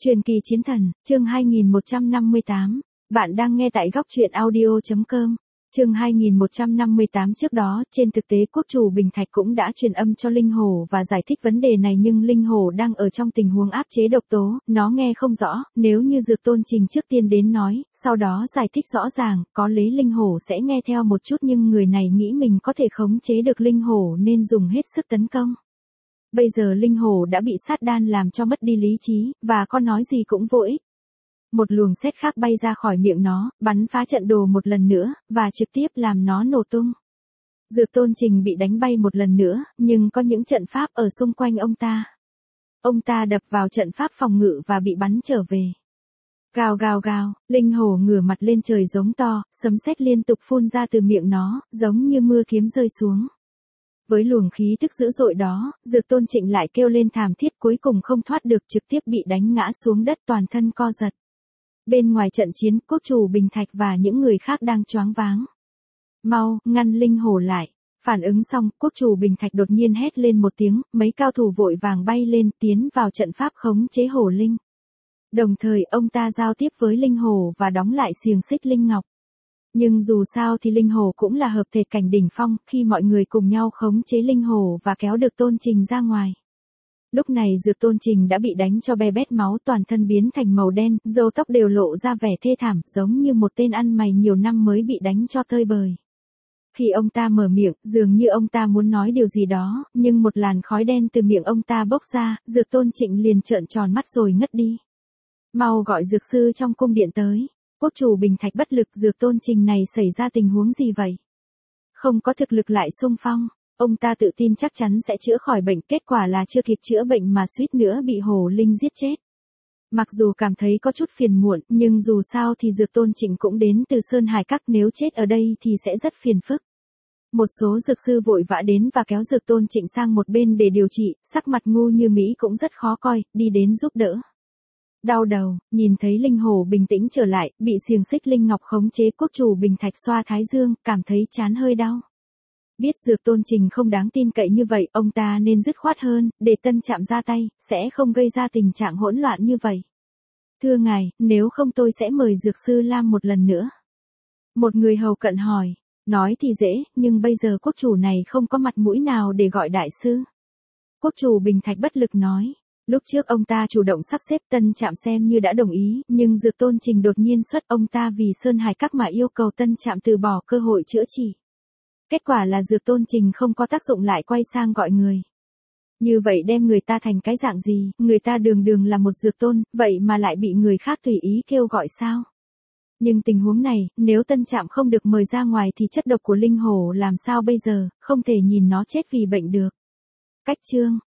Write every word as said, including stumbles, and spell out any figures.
Truyền kỳ chiến thần, chương hai nghìn một trăm năm mươi tám. Bạn đang nghe tại góc truyện audio chấm com. Chương hai nghìn một trăm năm mươi tám. Trước đó, trên thực tế quốc chủ Bình Thạch cũng đã truyền âm cho Linh Hổ và giải thích vấn đề này, nhưng Linh Hổ đang ở trong tình huống áp chế độc tố, nó nghe không rõ. Nếu như Dược Tôn Trình trước tiên đến nói, sau đó giải thích rõ ràng, có lẽ Linh Hổ sẽ nghe theo một chút, nhưng người này nghĩ mình có thể khống chế được Linh Hổ nên dùng hết sức tấn công. Bây giờ Linh Hổ đã bị sát đan làm cho mất đi lý trí, và có nói gì cũng vô ích. Một luồng sét khác bay ra khỏi miệng nó, bắn phá trận đồ một lần nữa, và trực tiếp làm nó nổ tung. Dược Tôn Trình bị đánh bay một lần nữa, nhưng có những trận pháp ở xung quanh ông ta. Ông ta đập vào trận pháp phòng ngự và bị bắn trở về. Gào gào gào, Linh Hổ ngửa mặt lên trời giống to, sấm sét liên tục phun ra từ miệng nó, giống như mưa kiếm rơi xuống. Với luồng khí tức dữ dội đó, Dược Tôn Trịnh lại kêu lên thảm thiết, cuối cùng không thoát được, trực tiếp bị đánh ngã xuống đất, toàn thân co giật. Bên ngoài trận chiến, quốc chủ Bình Thạch và những người khác đang choáng váng. Mau, ngăn Linh Hổ lại. Phản ứng xong, quốc chủ Bình Thạch đột nhiên hét lên một tiếng, mấy cao thủ vội vàng bay lên, tiến vào trận pháp khống chế hổ linh. Đồng thời ông ta giao tiếp với Linh Hổ và đóng lại xiềng xích linh ngọc. Nhưng dù sao thì Linh Hổ cũng là hợp thể cảnh đỉnh phong, khi mọi người cùng nhau khống chế Linh Hổ và kéo được Tôn Trình ra ngoài. Lúc này Dược Tôn Trình đã bị đánh cho be bét máu, toàn thân biến thành màu đen, râu tóc đều lộ ra vẻ thê thảm, giống như một tên ăn mày nhiều năm mới bị đánh cho tơi bời. Khi ông ta mở miệng, dường như ông ta muốn nói điều gì đó, nhưng một làn khói đen từ miệng ông ta bốc ra, Dược Tôn Trịnh liền trợn tròn mắt rồi ngất đi. Mau gọi dược sư trong cung điện tới. Quốc chủ Bình Thạch bất lực, Dược Tôn Trình này xảy ra tình huống gì vậy? Không có thực lực lại xung phong, ông ta tự tin chắc chắn sẽ chữa khỏi bệnh, kết quả là chưa kịp chữa bệnh mà suýt nữa bị hổ linh giết chết. Mặc dù cảm thấy có chút phiền muộn, nhưng dù sao thì Dược Tôn Trình cũng đến từ Sơn Hải Các, nếu chết ở đây thì sẽ rất phiền phức. Một số dược sư vội vã đến và kéo Dược Tôn Trịnh sang một bên để điều trị, sắc mặt ngu như Mỹ cũng rất khó coi, đi đến giúp đỡ. Đau đầu, nhìn thấy Linh Hổ bình tĩnh trở lại, bị xiềng xích linh ngọc khống chế, quốc chủ Bình Thạch xoa thái dương, cảm thấy trán hơi đau. Biết Dược Tôn Trình không đáng tin cậy như vậy, ông ta nên dứt khoát hơn, để Tân Trạm ra tay, sẽ không gây ra tình trạng hỗn loạn như vậy. Thưa ngài, nếu không tôi sẽ mời Dược sư Lam một lần nữa. Một người hầu cận hỏi, nói thì dễ, nhưng bây giờ quốc chủ này không có mặt mũi nào để gọi đại sư. Quốc chủ Bình Thạch bất lực nói. Lúc trước ông ta chủ động sắp xếp Tân Trạm xem như đã đồng ý, nhưng Dược Tôn Trình đột nhiên xuất, ông ta vì Sơn Hải Các mà yêu cầu Tân Trạm từ bỏ cơ hội chữa trị. Kết quả là Dược Tôn Trình không có tác dụng, lại quay sang gọi người. Như vậy đem người ta thành cái dạng gì, người ta đường đường là một dược tôn, vậy mà lại bị người khác tùy ý kêu gọi sao? Nhưng tình huống này, nếu Tân Trạm không được mời ra ngoài thì chất độc của Linh Hổ làm sao bây giờ, không thể nhìn nó chết vì bệnh được. Cách chương